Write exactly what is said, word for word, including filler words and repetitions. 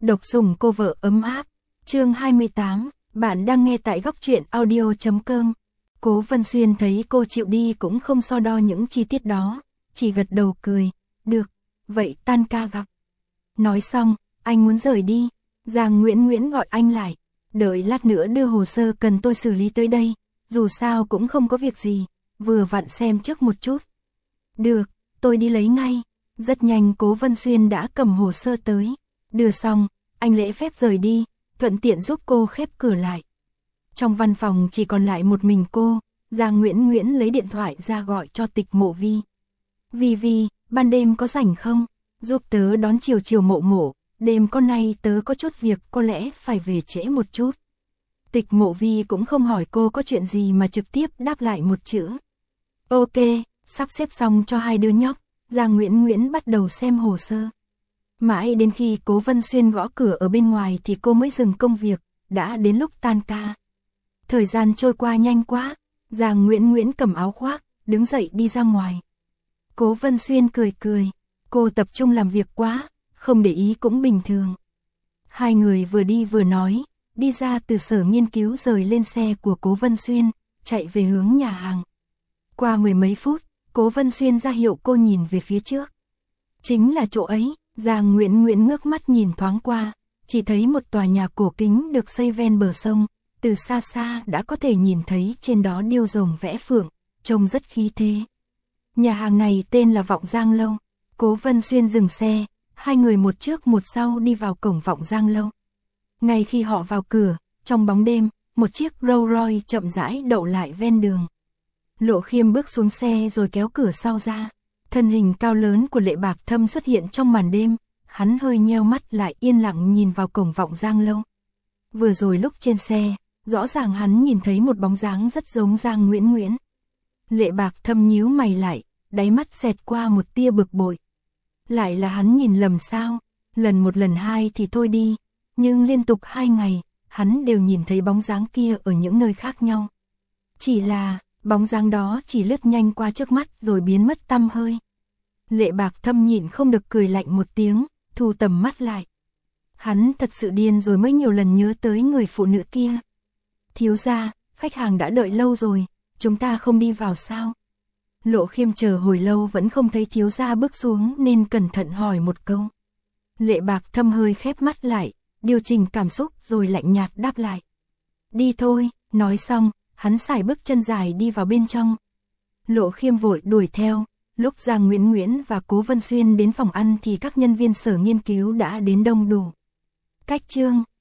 Độc sủng cô vợ ấm áp. Chương hai mươi tám, bạn đang nghe tại góc truyện audio chấm com. Cố Vân Xuyên thấy cô chịu đi cũng không so đo những chi tiết đó, chỉ gật đầu cười, được, vậy tan ca gặp. Nói xong, anh muốn rời đi, Giang Nguyễn Nguyễn gọi anh lại, đợi lát nữa đưa hồ sơ cần tôi xử lý tới đây, dù sao cũng không có việc gì, vừa vặn xem trước một chút. Được, tôi đi lấy ngay. Rất nhanh Cố Vân Xuyên đã cầm hồ sơ tới, đưa xong, anh lễ phép rời đi, thuận tiện giúp cô khép cửa lại. Trong văn phòng chỉ còn lại một mình cô, Giang Nguyễn Nguyễn lấy điện thoại ra gọi cho Tịch Mộ Vi. Vi Vi, ban đêm có rảnh không? Giúp tớ đón chiều chiều Mộ Mộ, đêm con nay tớ có chút việc có lẽ phải về trễ một chút. Tịch Mộ Vi cũng không hỏi cô có chuyện gì mà trực tiếp đáp lại một chữ. Ok, sắp xếp xong cho hai đứa nhóc, Giang Nguyễn Nguyễn bắt đầu xem hồ sơ. Mãi đến khi Cố Vân Xuyên gõ cửa ở bên ngoài thì cô mới dừng công việc, đã đến lúc tan ca. Thời gian trôi qua nhanh quá, Giang Nguyễn Nguyễn cầm áo khoác, đứng dậy đi ra ngoài. Cố Vân Xuyên cười cười, cô tập trung làm việc quá, không để ý cũng bình thường. Hai người vừa đi vừa nói, đi ra từ sở nghiên cứu rời lên xe của Cố Vân Xuyên, chạy về hướng nhà hàng. Qua mười mấy phút, Cố Vân Xuyên ra hiệu cô nhìn về phía trước. Chính là chỗ ấy, Giang Nguyễn Nguyễn ngước mắt nhìn thoáng qua, chỉ thấy một tòa nhà cổ kính được xây ven bờ sông, từ xa xa đã có thể nhìn thấy trên đó điêu rồng vẽ phượng, trông rất khí thế. Nhà hàng này tên là Vọng Giang Lâu. Cố Vân Xuyên dừng xe, hai người một trước một sau đi vào cổng Vọng Giang Lâu. Ngay khi họ vào cửa, trong bóng đêm, một chiếc Rolls Royce chậm rãi đậu lại ven đường. Lộ Khiêm bước xuống xe rồi kéo cửa sau ra. Thân hình cao lớn của Lệ Bạc Thâm xuất hiện trong màn đêm, hắn hơi nheo mắt lại yên lặng nhìn vào cổng Vọng Giang Lâu. Vừa rồi lúc trên xe, rõ ràng hắn nhìn thấy một bóng dáng rất giống Giang Nguyễn Nguyễn. Lệ Bạc Thâm nhíu mày lại, đáy mắt xẹt qua một tia bực bội. Lại là hắn nhìn lầm sao? Lần một lần hai thì thôi đi, nhưng liên tục hai ngày, hắn đều nhìn thấy bóng dáng kia ở những nơi khác nhau. Chỉ là, bóng dáng đó chỉ lướt nhanh qua trước mắt rồi biến mất tăm hơi. Lệ Bạc Thâm nhịn không được cười lạnh một tiếng, thu tầm mắt lại. Hắn thật sự điên rồi mới nhiều lần nhớ tới người phụ nữ kia. Thiếu gia, khách hàng đã đợi lâu rồi, chúng ta không đi vào sao? Lộ Khiêm chờ hồi lâu vẫn không thấy thiếu gia bước xuống nên cẩn thận hỏi một câu. Lệ Bạc Thâm hơi khép mắt lại, điều chỉnh cảm xúc rồi lạnh nhạt đáp lại. Đi thôi, nói xong, hắn sải bước chân dài đi vào bên trong. Lộ Khiêm vội đuổi theo, lúc Giang Nguyễn Nguyễn và Cố Vân Xuyên đến phòng ăn thì các nhân viên sở nghiên cứu đã đến đông đủ. Cách chương